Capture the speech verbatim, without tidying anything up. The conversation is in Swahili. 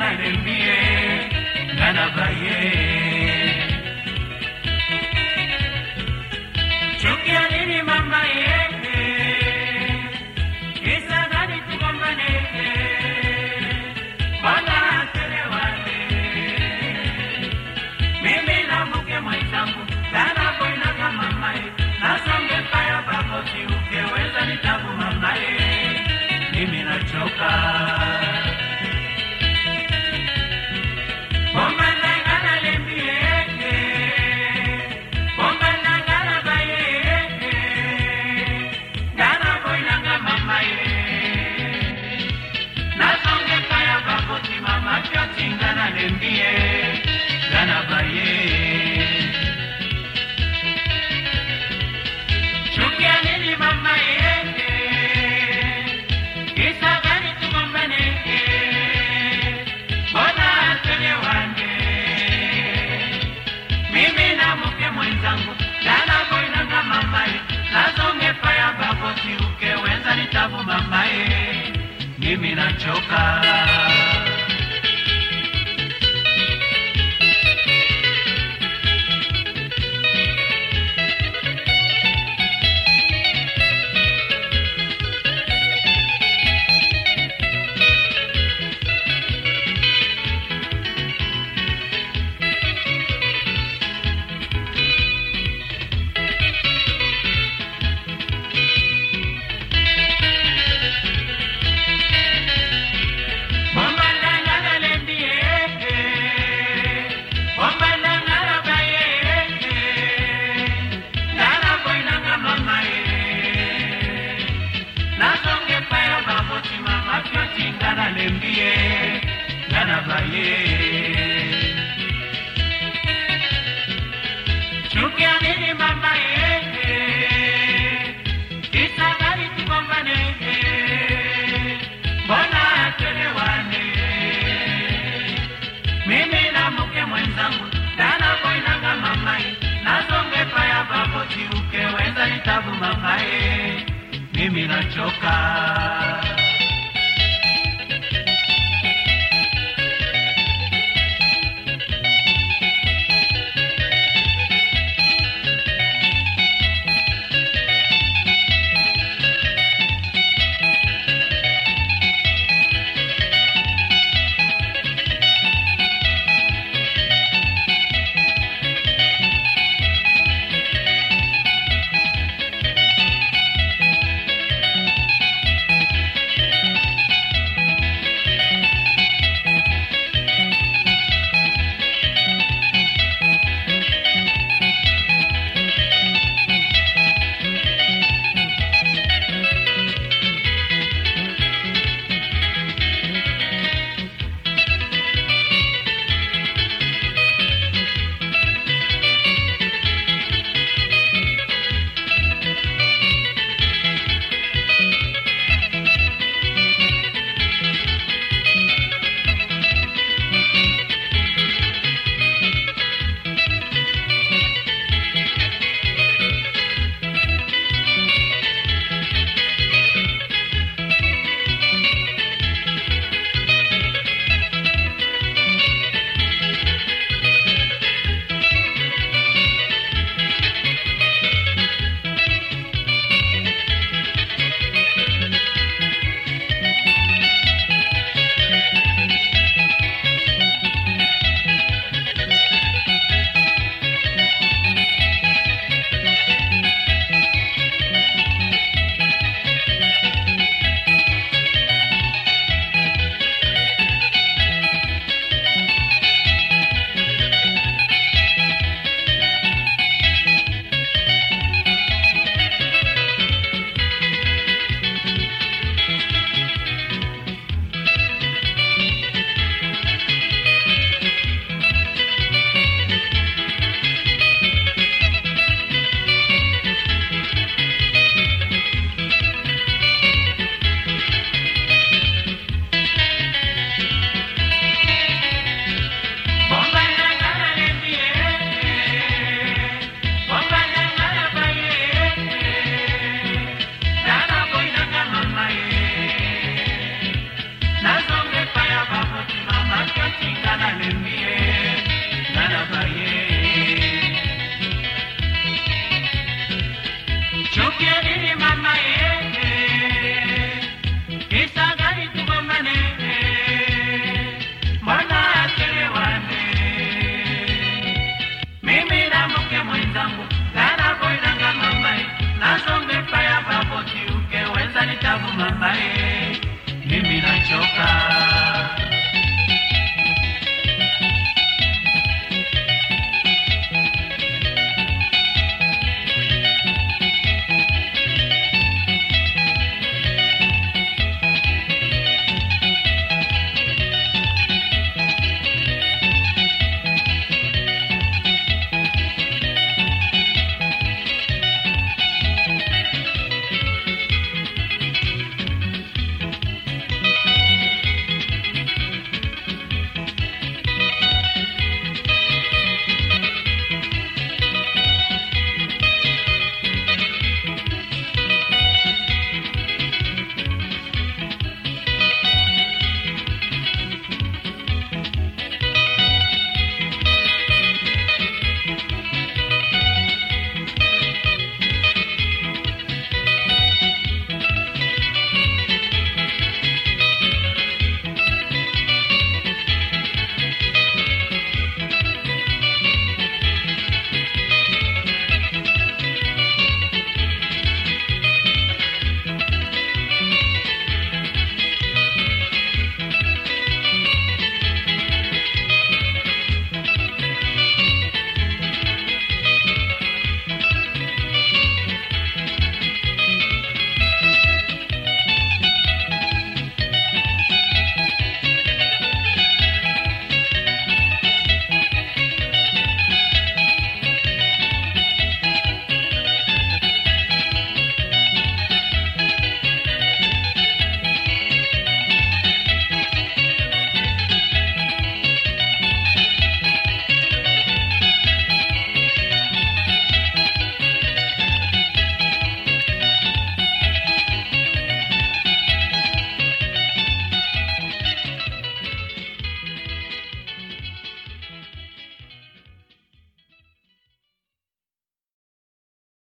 ngana lembie ngana baye chukia nini mama yeke kisa gani tugombane bana telewane mimi na mke mwenzangu dana boina kama mamae nasonge kaya bakoti ukiweza nitabu mamae mimi nachoka bomba ngana lembieke bomba ngana bayeke dana boina kama mamae nasonge kaya bakoti mama kyoti ngana lembie ngana baye chukia nini mama yeke kisa gani tugombane bona telewane mimi na mke mwenzangu dana boina na mamae nasonge paya bakoti ukeweza nitabu mamae mimi nachoka lembie ngana baye chukia nini mama yeke kisa gani tugombane bona telewane mimi na mke mwenzangu dana boina kama mamae nasonge paya bakoti ukeweza nitabu mamae mimi nachoka mimie nana baye chokia nini mama ye kisa gani tugomane mbona achelewane mimi na mke mwenzangu dana koinanga mamae nasonge paya baboti ukeweza nitabu mamae mimi nacho